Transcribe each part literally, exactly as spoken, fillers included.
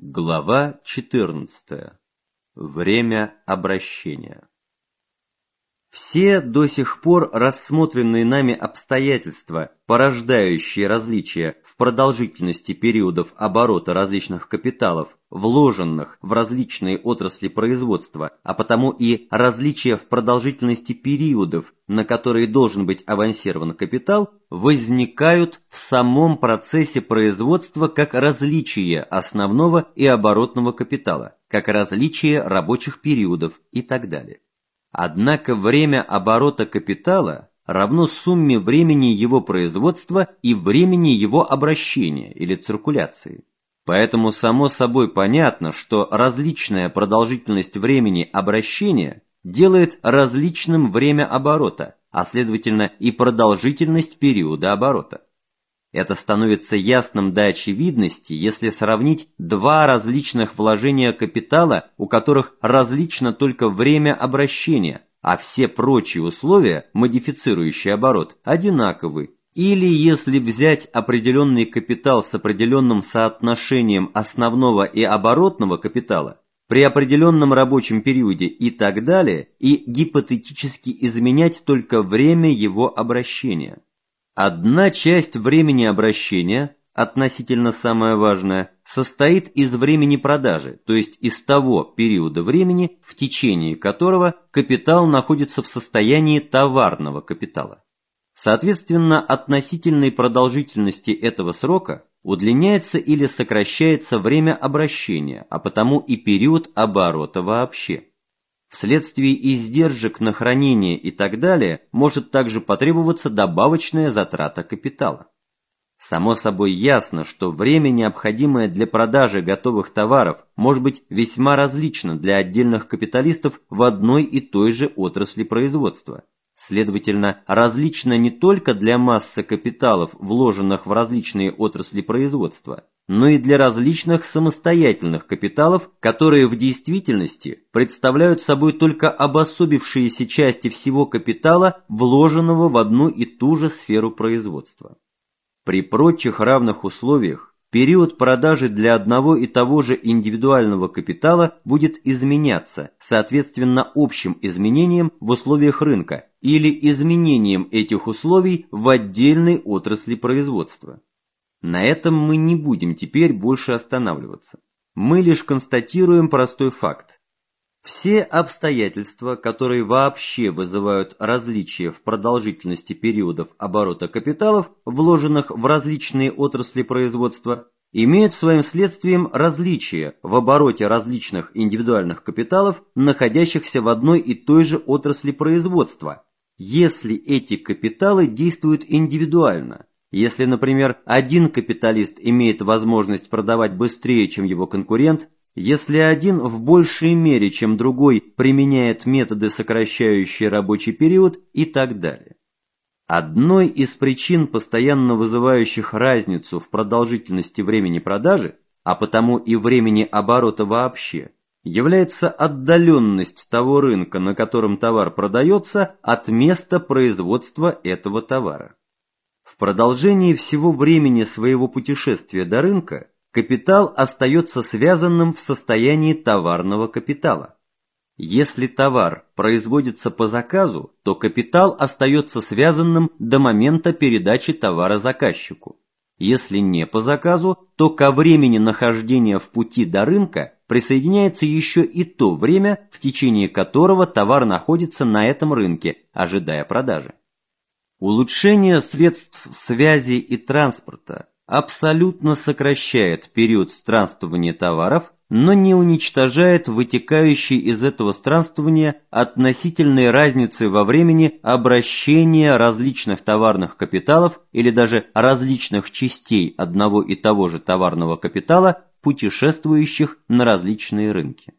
Глава четырнадцатая. Время обращения. Все до сих пор рассмотренные нами обстоятельства, порождающие различия в продолжительности периодов оборота различных капиталов, вложенных в различные отрасли производства, а потому и различия в продолжительности периодов, на которые должен быть авансирован капитал, возникают в самом процессе производства как различие основного и оборотного капитала, как различие рабочих периодов и так далее. Однако время оборота капитала равно сумме времени его производства и времени его обращения или циркуляции. Поэтому само собой понятно, что различная продолжительность времени обращения делает различным время оборота, а следовательно и продолжительность периода оборота. Это становится ясным до очевидности, если сравнить два различных вложения капитала, у которых различно только время обращения, а все прочие условия, модифицирующие оборот, одинаковы. Или если взять определенный капитал с определенным соотношением основного и оборотного капитала, при определенном рабочем периоде и так далее, и гипотетически изменять только время его обращения. Одна часть времени обращения, относительно самая важная, состоит из времени продажи, то есть из того периода времени, в течение которого капитал находится в состоянии товарного капитала. Соответственно, относительной продолжительности этого срока удлиняется или сокращается время обращения, а потому и период оборота вообще. Вследствие издержек на хранение и так далее может также потребоваться добавочная затрата капитала. Само собой ясно, что время, необходимое для продажи готовых товаров, может быть весьма различно для отдельных капиталистов в одной и той же отрасли производства. Следовательно, различно не только для массы капиталов, вложенных в различные отрасли производства, но и для различных самостоятельных капиталов, которые в действительности представляют собой только обособившиеся части всего капитала, вложенного в одну и ту же сферу производства. При прочих равных условиях период продажи для одного и того же индивидуального капитала будет изменяться, соответственно общим изменениям в условиях рынка или изменениям этих условий в отдельной отрасли производства. На этом мы не будем теперь больше останавливаться. Мы лишь констатируем простой факт. Все обстоятельства, которые вообще вызывают различия в продолжительности периодов оборота капиталов, вложенных в различные отрасли производства, имеют своим следствием различия в обороте различных индивидуальных капиталов, находящихся в одной и той же отрасли производства, если эти капиталы действуют индивидуально. Если, например, один капиталист имеет возможность продавать быстрее, чем его конкурент, если один в большей мере, чем другой, применяет методы, сокращающие рабочий период и так далее. Одной из причин, постоянно вызывающих разницу в продолжительности времени продажи, а потому и времени оборота вообще, является отдаленность того рынка, на котором товар продается, от места производства этого товара. В продолжении всего времени своего путешествия до рынка капитал остается связанным в состоянии товарного капитала. Если товар производится по заказу, то капитал остается связанным до момента передачи товара заказчику. Если не по заказу, то ко времени нахождения в пути до рынка присоединяется еще и то время, в течение которого товар находится на этом рынке, ожидая продажи. Улучшение средств связи и транспорта абсолютно сокращает период странствования товаров, но не уничтожает вытекающей из этого странствования относительной разницы во времени обращения различных товарных капиталов или даже различных частей одного и того же товарного капитала, путешествующих на различные рынки.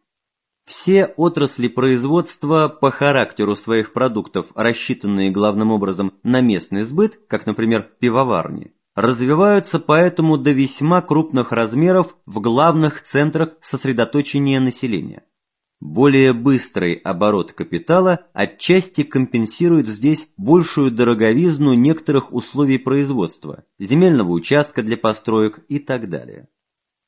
Все отрасли производства по характеру своих продуктов, рассчитанные главным образом на местный сбыт, как, например, пивоварни, развиваются поэтому до весьма крупных размеров в главных центрах сосредоточения населения. Более быстрый оборот капитала отчасти компенсирует здесь большую дороговизну некоторых условий производства, земельного участка для построек и так далее.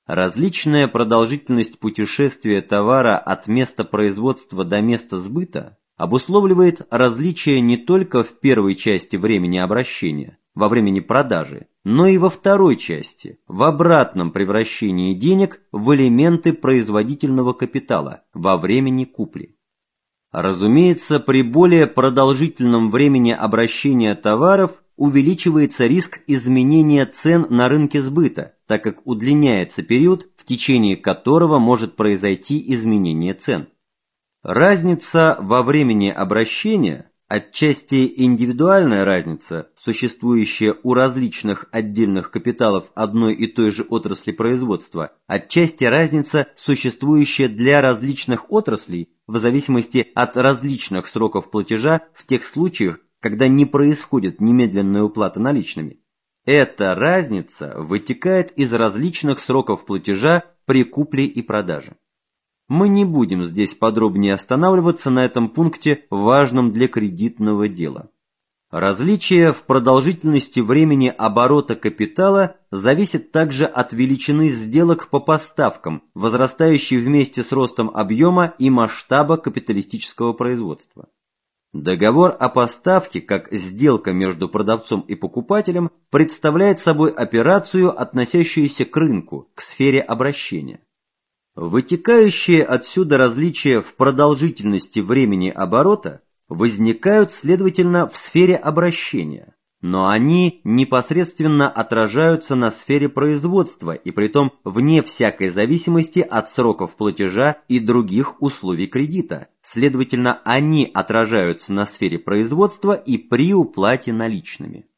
Различная продолжительность путешествия товара от места производства до места сбыта обусловливает различия не только в первой части времени обращения, во времени продажи, но и во второй части, в обратном превращении денег в элементы производительного капитала, во времени купли. Разумеется, при более продолжительном времени обращения товаров увеличивается риск изменения цен на рынке сбыта, так как удлиняется период, в течение которого может произойти изменение цен. Разница во времени обращения, отчасти индивидуальная разница, существующая у различных отдельных капиталов одной и той же отрасли производства, отчасти разница, существующая для различных отраслей в зависимости от различных сроков платежа в тех случаях, когда не происходит немедленная уплата наличными. Эта разница вытекает из различных сроков платежа при купле и продаже. Мы не будем здесь подробнее останавливаться на этом пункте, важном для кредитного дела. Различие в продолжительности времени оборота капитала зависит также от величины сделок по поставкам, возрастающей вместе с ростом объема и масштаба капиталистического производства. Договор о поставке, как сделка между продавцом и покупателем, представляет собой операцию, относящуюся к рынку, к сфере обращения. Вытекающие отсюда различия в продолжительности времени оборота возникают, следовательно, в сфере обращения, но они непосредственно отражаются на сфере производства и притом вне всякой зависимости от сроков платежа и других условий кредита. Следовательно, они отражаются на сфере производства и при уплате наличными.